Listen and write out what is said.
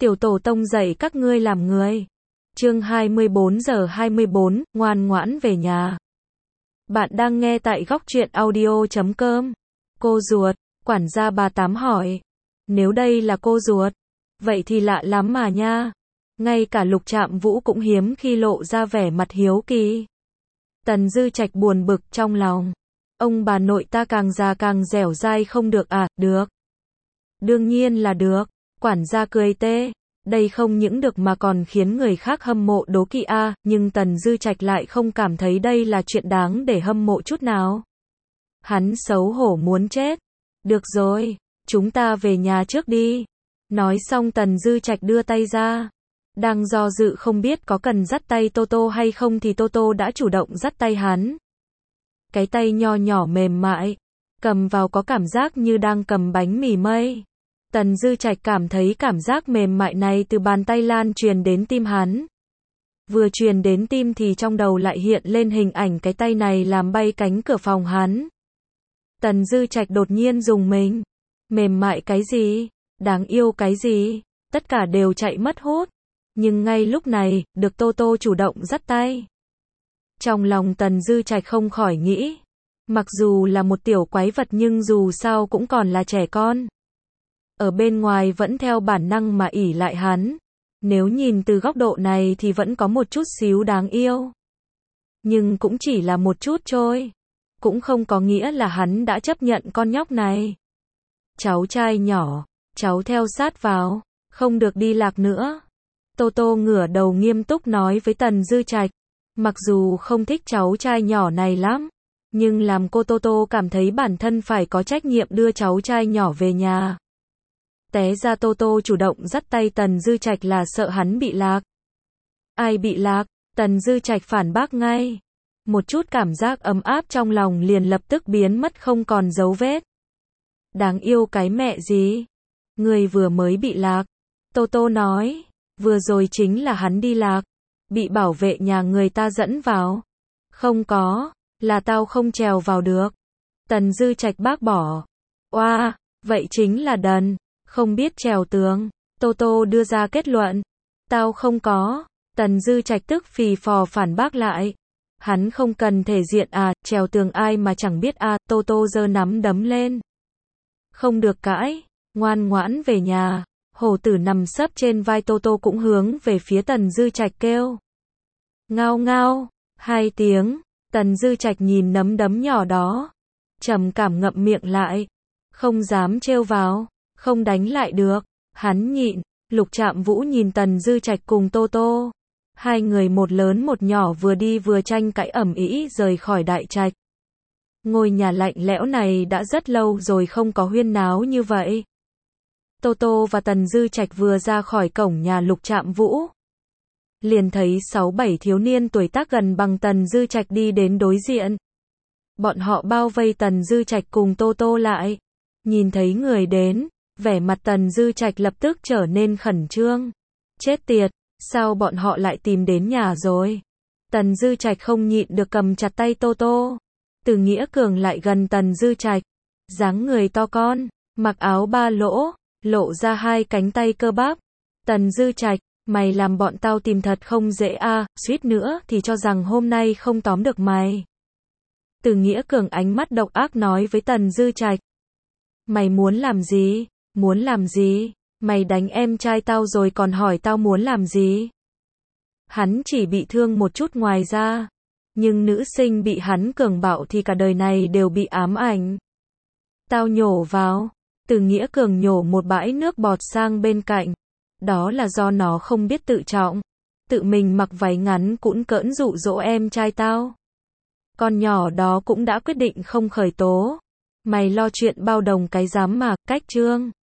tiểu tổ tông dạy các ngươi làm người. Chương 24:24, ngoan ngoãn về nhà. Bạn đang nghe tại góc truyện audio.com. Cô ruột, quản gia bà Tám hỏi. Nếu đây là cô ruột, vậy thì lạ lắm mà nha. Ngay cả Lục Trạm Vũ cũng hiếm khi lộ ra vẻ mặt hiếu kỳ. Tần Dư Trạch buồn bực trong lòng. Ông bà nội ta càng già càng dẻo dai không được à? Được. Đương nhiên là được. Quản gia cười tê. Đây không những được mà còn khiến người khác hâm mộ đố kỵ a, nhưng Tần Dư Trạch lại không cảm thấy đây là chuyện đáng để hâm mộ chút nào. Hắn xấu hổ muốn chết. Được rồi, chúng ta về nhà trước đi. Nói xong Tần Dư Trạch đưa tay ra. Đang do dự không biết có cần dắt tay Toto hay không thì Toto đã chủ động dắt tay hắn. Cái tay nho nhỏ mềm mại, cầm vào có cảm giác như đang cầm bánh mì mây. Tần Dư Trạch cảm thấy cảm giác mềm mại này từ bàn tay lan truyền đến tim hắn. Vừa truyền đến tim thì trong đầu lại hiện lên hình ảnh cái tay này làm bay cánh cửa phòng hắn. Tần Dư Trạch đột nhiên rùng mình. Mềm mại cái gì? Đáng yêu cái gì? Tất cả đều chạy mất hút. Nhưng ngay lúc này, được Toto chủ động dắt tay. Trong lòng Tần Dư Trạch không khỏi nghĩ. Mặc dù là một tiểu quái vật nhưng dù sao cũng còn là trẻ con. Ở bên ngoài vẫn theo bản năng mà ỷ lại hắn. Nếu nhìn từ góc độ này thì vẫn có một chút xíu đáng yêu. Nhưng cũng chỉ là một chút thôi. Cũng không có nghĩa là hắn đã chấp nhận con nhóc này. Cháu trai nhỏ, cháu theo sát vào, không được đi lạc nữa. Toto ngửa đầu nghiêm túc nói với Tần Dư Trạch. Mặc dù không thích cháu trai nhỏ này lắm, nhưng làm cô Toto cảm thấy bản thân phải có trách nhiệm đưa cháu trai nhỏ về nhà. Té ra Toto chủ động dắt tay Tần Dư Trạch là sợ hắn bị lạc. Ai bị lạc? Tần Dư Trạch phản bác ngay. Một chút cảm giác ấm áp trong lòng liền lập tức biến mất không còn dấu vết. Đáng yêu cái mẹ gì? Người vừa mới bị lạc. Toto nói. Vừa rồi chính là hắn đi lạc. Bị bảo vệ nhà người ta dẫn vào. Không có, là tao không trèo vào được. Tần Dư Trạch bác bỏ. Oa, vậy chính là đần. Không biết trèo tường. Toto đưa ra kết luận. Tao không có. Tần Dư Trạch tức phì phò phản bác lại. Hắn không cần thể diện à, trèo tường ai mà chẳng biết à, Toto giơ nắm đấm lên. Không được cãi, ngoan ngoãn về nhà. Hổ tử nằm sấp trên vai Toto cũng hướng về phía Tần Dư Trạch kêu. Ngao ngao, 2 tiếng, Tần Dư Trạch nhìn nắm đấm nhỏ đó. Trầm cảm ngậm miệng lại. Không dám trêu vào. Không đánh lại được. Hắn nhịn. Lục Trạm Vũ nhìn Tần Dư Trạch cùng Toto. Hai người một lớn một nhỏ vừa đi vừa tranh cãi ầm ĩ rời khỏi đại trạch. Ngôi nhà lạnh lẽo này đã rất lâu rồi không có huyên náo như vậy. Toto và Tần Dư Trạch vừa ra khỏi cổng nhà Lục Trạm Vũ. Liền thấy 6-7 thiếu niên tuổi tác gần bằng Tần Dư Trạch đi đến đối diện. Bọn họ bao vây Tần Dư Trạch cùng Toto lại. Nhìn thấy người đến, vẻ mặt Tần Dư Trạch lập tức trở nên khẩn trương. Chết tiệt, sao bọn họ lại tìm đến nhà rồi? Tần Dư Trạch không nhịn được cầm chặt tay Toto. Từ Nghĩa Cường lại gần Tần Dư Trạch. Dáng người to con, mặc áo ba lỗ, lộ ra 2 cánh tay cơ bắp. Tần Dư Trạch, mày làm bọn tao tìm thật không dễ a, suýt nữa thì cho rằng hôm nay không tóm được mày. Từ Nghĩa Cường ánh mắt độc ác nói với Tần Dư Trạch. Mày muốn làm gì? Muốn làm gì? Mày đánh em trai tao rồi còn hỏi tao muốn làm gì? Hắn chỉ bị thương một chút ngoài ra. Nhưng nữ sinh bị hắn cường bạo thì cả đời này đều bị ám ảnh. Tao nhổ vào. Từ Nghĩa Cường nhổ một bãi nước bọt sang bên cạnh. Đó là do nó không biết tự trọng. Tự mình mặc váy ngắn cũng cỡn dụ dỗ em trai tao. Con nhỏ đó cũng đã quyết định không khởi tố. Mày lo chuyện bao đồng cái dám mà, cách trương.